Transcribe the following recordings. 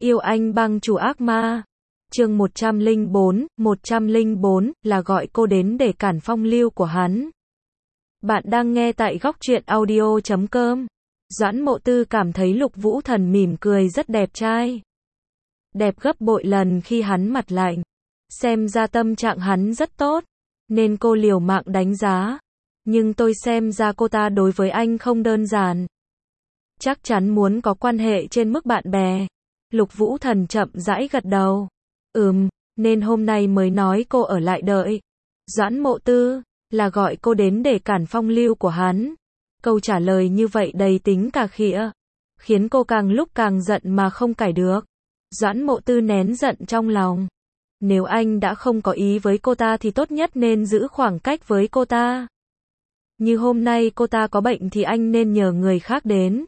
Yêu anh bang chủ ác ma. Chương 104 là gọi cô đến để cản phong lưu của hắn. Bạn đang nghe tại góc truyện audio.com. Doãn Mộ Tư cảm thấy Lục Vũ Thần mỉm cười rất đẹp trai. Đẹp gấp bội lần khi hắn mặt lạnh. Xem ra tâm trạng hắn rất tốt, nên cô liều mạng đánh giá. Nhưng tôi xem ra cô ta đối với anh không đơn giản. Chắc chắn muốn có quan hệ trên mức bạn bè. Lục Vũ Thần chậm rãi gật đầu. Nên hôm nay mới nói cô ở lại đợi. Doãn Mộ Tư là gọi cô đến để cản phong lưu của hắn. Câu trả lời như vậy đầy tính cà khịa, khiến cô càng lúc càng giận mà không cãi được. Doãn Mộ Tư nén giận trong lòng. Nếu anh đã không có ý với cô ta thì tốt nhất nên giữ khoảng cách với cô ta. Như hôm nay cô ta có bệnh thì anh nên nhờ người khác đến.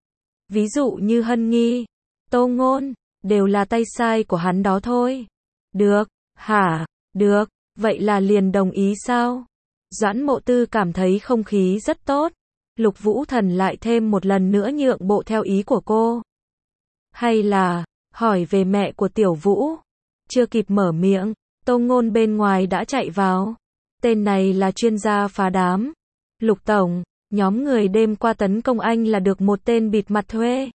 Ví dụ như Hân Nghi, Tô Ngôn, đều là tay sai của hắn đó thôi. Được, hả? Được, vậy là liền đồng ý sao? Doãn Mộ Tư cảm thấy không khí rất tốt. Lục Vũ Thần lại thêm một lần nữa nhượng bộ theo ý của cô. Hay là hỏi về mẹ của Tiểu Vũ? Chưa kịp mở miệng, Tô Ngôn bên ngoài đã chạy vào. Tên này là chuyên gia phá đám. Lục Tổng, nhóm người đêm qua tấn công anh là được một tên bịt mặt thuê.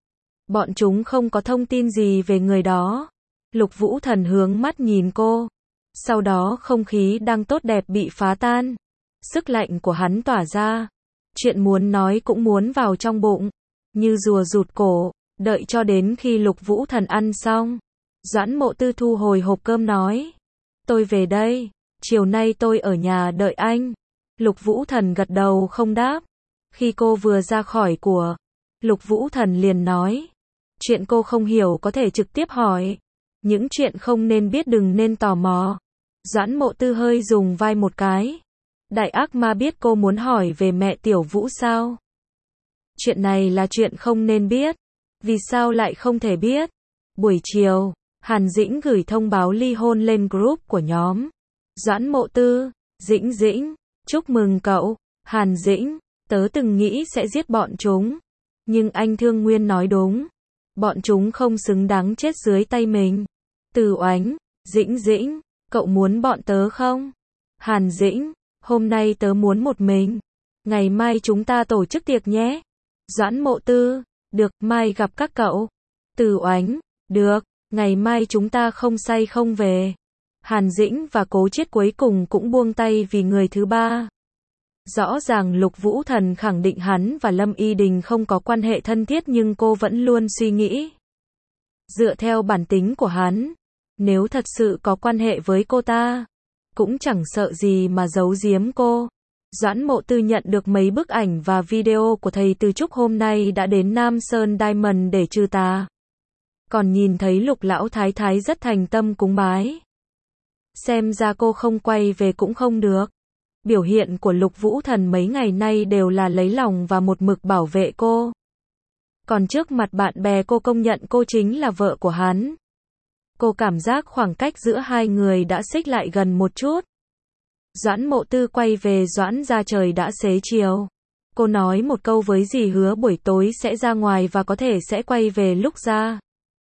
Bọn chúng không có thông tin gì về người đó. Lục Vũ Thần hướng mắt nhìn cô. Sau đó không khí đang tốt đẹp bị phá tan. Sức lạnh của hắn tỏa ra. Chuyện muốn nói cũng muốn vào trong bụng. Như rùa rụt cổ. Đợi cho đến khi Lục Vũ Thần ăn xong. Doãn Mộ Tư thu hồi hộp cơm nói. Tôi về đây. Chiều nay tôi ở nhà đợi anh. Lục Vũ Thần gật đầu không đáp. Khi cô vừa ra khỏi của, Lục Vũ Thần liền nói. Chuyện cô không hiểu có thể trực tiếp hỏi. Những chuyện không nên biết đừng nên tò mò. Doãn Mộ Tư hơi dùng vai một cái. Đại ác ma biết cô muốn hỏi về mẹ Tiểu Vũ sao? Chuyện này là chuyện không nên biết. Vì sao lại không thể biết? Buổi chiều, Hàn Dĩnh gửi thông báo ly hôn lên group của nhóm. Doãn Mộ Tư, Dĩnh, chúc mừng cậu. Hàn Dĩnh, tớ từng nghĩ sẽ giết bọn chúng. Nhưng anh Thương Nguyên nói đúng. Bọn chúng không xứng đáng chết dưới tay mình. Từ Oánh, Dĩnh, cậu muốn bọn tớ không? Hàn Dĩnh, hôm nay tớ muốn một mình. Ngày mai chúng ta tổ chức tiệc nhé. Doãn Mộ Tư, được, mai gặp các cậu. Từ Oánh, được, ngày mai chúng ta không say không về. Hàn Dĩnh và Cố Chiết cuối cùng cũng buông tay vì người thứ ba. Rõ ràng Lục Vũ Thần khẳng định hắn và Lâm Y Đình không có quan hệ thân thiết nhưng cô vẫn luôn suy nghĩ. Dựa theo bản tính của hắn, nếu thật sự có quan hệ với cô ta, cũng chẳng sợ gì mà giấu giếm cô. Doãn Mộ Tư nhận được mấy bức ảnh và video của thầy Từ Trúc hôm nay đã đến Nam Sơn Diamond để trừ tà. Còn nhìn thấy Lục Lão Thái Thái rất thành tâm cúng bái. Xem ra cô không quay về cũng không được. Biểu hiện của Lục Vũ Thần mấy ngày nay đều là lấy lòng và một mực bảo vệ cô. Còn trước mặt bạn bè cô công nhận cô chính là vợ của hắn. Cô cảm giác khoảng cách giữa hai người đã xích lại gần một chút. Doãn Mộ Tư quay về Doãn gia trời đã xế chiều. Cô nói một câu với dì Hứa buổi tối sẽ ra ngoài và có thể sẽ quay về lúc ra.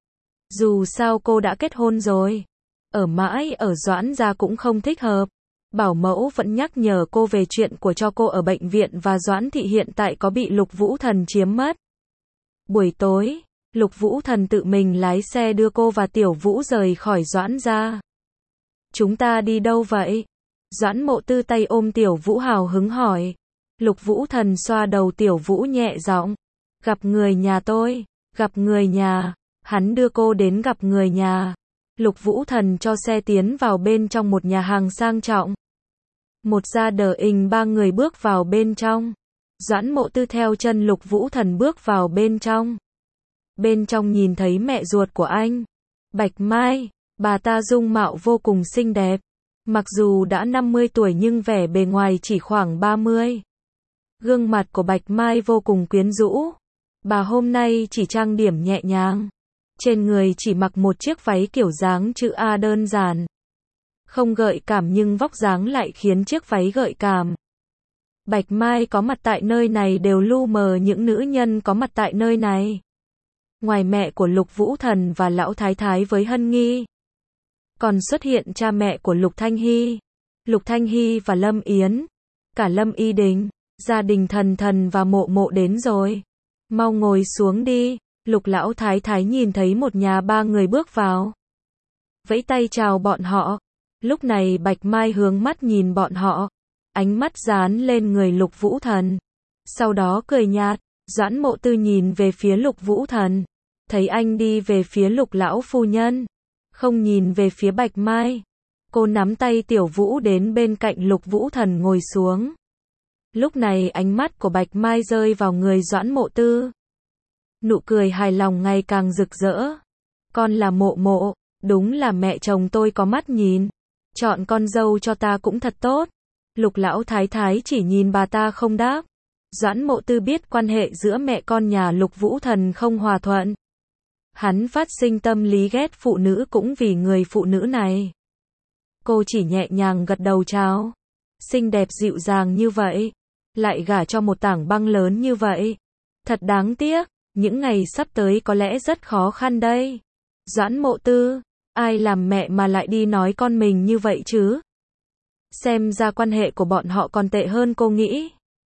Dù sao cô đã kết hôn rồi. Ở mãi ở Doãn gia cũng không thích hợp. Bảo mẫu vẫn nhắc nhở cô về chuyện của cho cô ở bệnh viện và Doãn thị hiện tại có bị Lục Vũ Thần chiếm mất. Buổi tối, Lục Vũ Thần tự mình lái xe đưa cô và Tiểu Vũ rời khỏi Doãn gia. Chúng ta đi đâu vậy? Doãn Mộ Tư tay ôm Tiểu Vũ hào hứng hỏi. Lục Vũ Thần xoa đầu Tiểu Vũ nhẹ giọng. Gặp người nhà tôi. Gặp người nhà. Hắn đưa cô đến gặp người nhà. Lục Vũ Thần cho xe tiến vào bên trong một nhà hàng sang trọng. Một gia đình ba người bước vào bên trong. Doãn Mộ Tư theo chân Lục Vũ Thần bước vào bên trong. Bên trong nhìn thấy mẹ ruột của anh. Bạch Mai, bà ta dung mạo vô cùng xinh đẹp. Mặc dù đã 50 tuổi nhưng vẻ bề ngoài chỉ khoảng 30. Gương mặt của Bạch Mai vô cùng quyến rũ. Bà hôm nay chỉ trang điểm nhẹ nhàng. Trên người chỉ mặc một chiếc váy kiểu dáng chữ A đơn giản. Không gợi cảm nhưng vóc dáng lại khiến chiếc váy gợi cảm. Bạch Mai có mặt tại nơi này đều lu mờ những nữ nhân có mặt tại nơi này. Ngoài mẹ của Lục Vũ Thần và lão thái thái với Hân Nghi, còn xuất hiện cha mẹ của Lục Thanh Hy, Lục Thanh Hy và Lâm Yến, cả Lâm Y Đình, gia đình Thần Thần và Mộ Mộ đến rồi. Mau ngồi xuống đi. Lục lão thái thái nhìn thấy một nhà ba người bước vào, vẫy tay chào bọn họ. Lúc này Bạch Mai hướng mắt nhìn bọn họ, ánh mắt dán lên người Lục Vũ Thần, sau đó cười nhạt. Doãn Mộ Tư nhìn về phía Lục Vũ Thần, thấy anh đi về phía Lục lão phu nhân, không nhìn về phía Bạch Mai. Cô nắm tay Tiểu Vũ đến bên cạnh Lục Vũ Thần ngồi xuống. Lúc này ánh mắt của Bạch Mai rơi vào người Doãn Mộ Tư, nụ cười hài lòng ngày càng rực rỡ. Con là Mộ Mộ, đúng là mẹ chồng tôi có mắt nhìn, chọn con dâu cho ta cũng thật tốt. Lục lão thái thái chỉ nhìn bà ta không đáp. Doãn Mộ Tư biết quan hệ giữa mẹ con nhà Lục Vũ Thần không hòa thuận. Hắn phát sinh tâm lý ghét phụ nữ cũng vì người phụ nữ này. Cô chỉ nhẹ nhàng gật đầu chào. Xinh đẹp dịu dàng như vậy, lại gả cho một tảng băng lớn như vậy. Thật đáng tiếc, những ngày sắp tới có lẽ rất khó khăn đây. Doãn Mộ Tư, ai làm mẹ mà lại đi nói con mình như vậy chứ? Xem ra quan hệ của bọn họ còn tệ hơn cô nghĩ.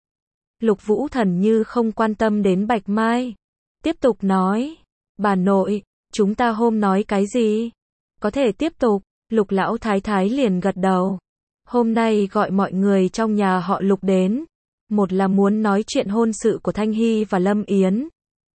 Lục Vũ Thần như không quan tâm đến Bạch Mai, tiếp tục nói, bà nội, chúng ta hôm nói cái gì? Có thể tiếp tục. Lục lão thái thái liền gật đầu. Hôm nay gọi mọi người trong nhà họ Lục đến, một là muốn nói chuyện hôn sự của Thanh Hy và Lâm Yến.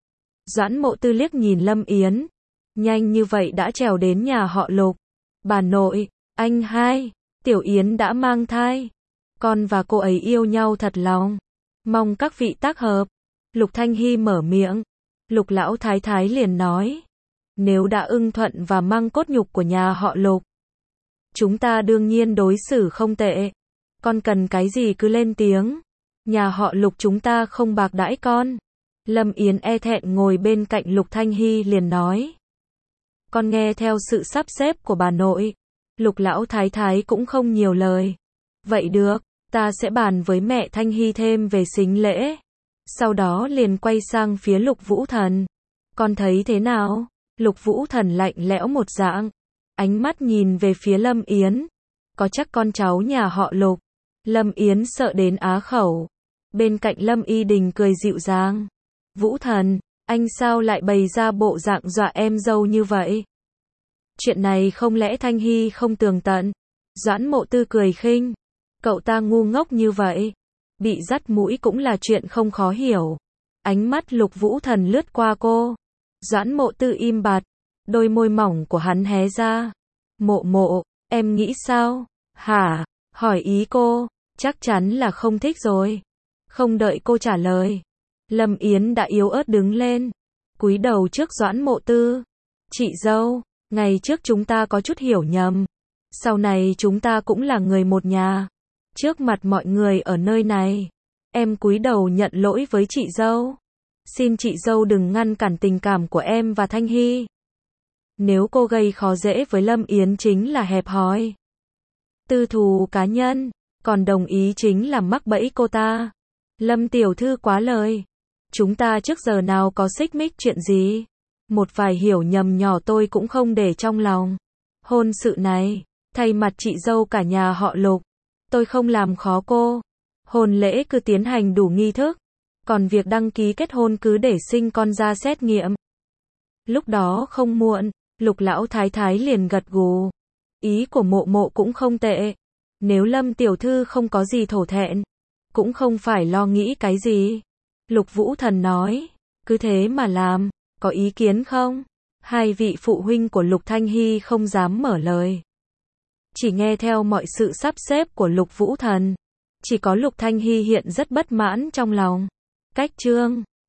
Doãn Mộ Tư liếc nhìn Lâm Yến, nhanh như vậy đã trèo đến nhà họ Lục. Bà nội, anh hai, Tiểu Yến đã mang thai, con và cô ấy yêu nhau thật lòng, mong các vị tác hợp. Lục Thanh Hy mở miệng, Lục lão thái thái liền nói, nếu đã ưng thuận và mang cốt nhục của nhà họ Lục, chúng ta đương nhiên đối xử không tệ. Con cần cái gì cứ lên tiếng, nhà họ Lục chúng ta không bạc đãi con. Lâm Yến e thẹn ngồi bên cạnh Lục Thanh Hy liền nói, con nghe theo sự sắp xếp của bà nội. Lục lão thái thái cũng không nhiều lời. Vậy được, ta sẽ bàn với mẹ Thanh Hy thêm về sính lễ. Sau đó liền quay sang phía Lục Vũ Thần. Con thấy thế nào? Lục Vũ Thần lạnh lẽo một dạng, ánh mắt nhìn về phía Lâm Yến. Có chắc con cháu nhà họ Lục. Lâm Yến sợ đến á khẩu. Bên cạnh Lâm Y Đình cười dịu dàng. Vũ Thần, anh sao lại bày ra bộ dạng dọa em dâu như vậy? Chuyện này không lẽ Thanh Hy không tường tận? Doãn Mộ Tư cười khinh. Cậu ta ngu ngốc như vậy, bị dắt mũi cũng là chuyện không khó hiểu. Ánh mắt Lục Vũ Thần lướt qua cô. Doãn Mộ Tư im bặt, đôi môi mỏng của hắn hé ra. Mộ Mộ, em nghĩ sao? Hả? Hỏi ý cô, chắc chắn là không thích rồi. Không đợi cô trả lời, Lâm Yến đã yếu ớt đứng lên, cúi đầu trước Doãn Mộ Tư. Chị dâu, ngày trước chúng ta có chút hiểu nhầm, sau này chúng ta cũng là người một nhà. Trước mặt mọi người ở nơi này, em cúi đầu nhận lỗi với chị dâu. Xin chị dâu đừng ngăn cản tình cảm của em và Thanh Hy. Nếu cô gây khó dễ với Lâm Yến chính là hẹp hòi, tư thù cá nhân, còn đồng ý chính là mắc bẫy cô ta. Lâm tiểu thư quá lời. Chúng ta trước giờ nào có xích mích chuyện gì. Một vài hiểu nhầm nhỏ tôi cũng không để trong lòng. Hôn sự này, thay mặt chị dâu cả nhà họ Lục, tôi không làm khó cô. Hôn lễ cứ tiến hành đủ nghi thức, còn việc đăng ký kết hôn cứ để sinh con ra xét nghiệm. Lúc đó không muộn. Lục lão thái thái liền gật gù. Ý của Mộ Mộ cũng không tệ. Nếu Lâm tiểu thư không có gì thổ thẹn, cũng không phải lo nghĩ cái gì. Lục Vũ Thần nói, cứ thế mà làm, có ý kiến không? Hai vị phụ huynh của Lục Thanh Hy không dám mở lời, chỉ nghe theo mọi sự sắp xếp của Lục Vũ Thần. Chỉ có Lục Thanh Hy hiện rất bất mãn trong lòng. Cách chương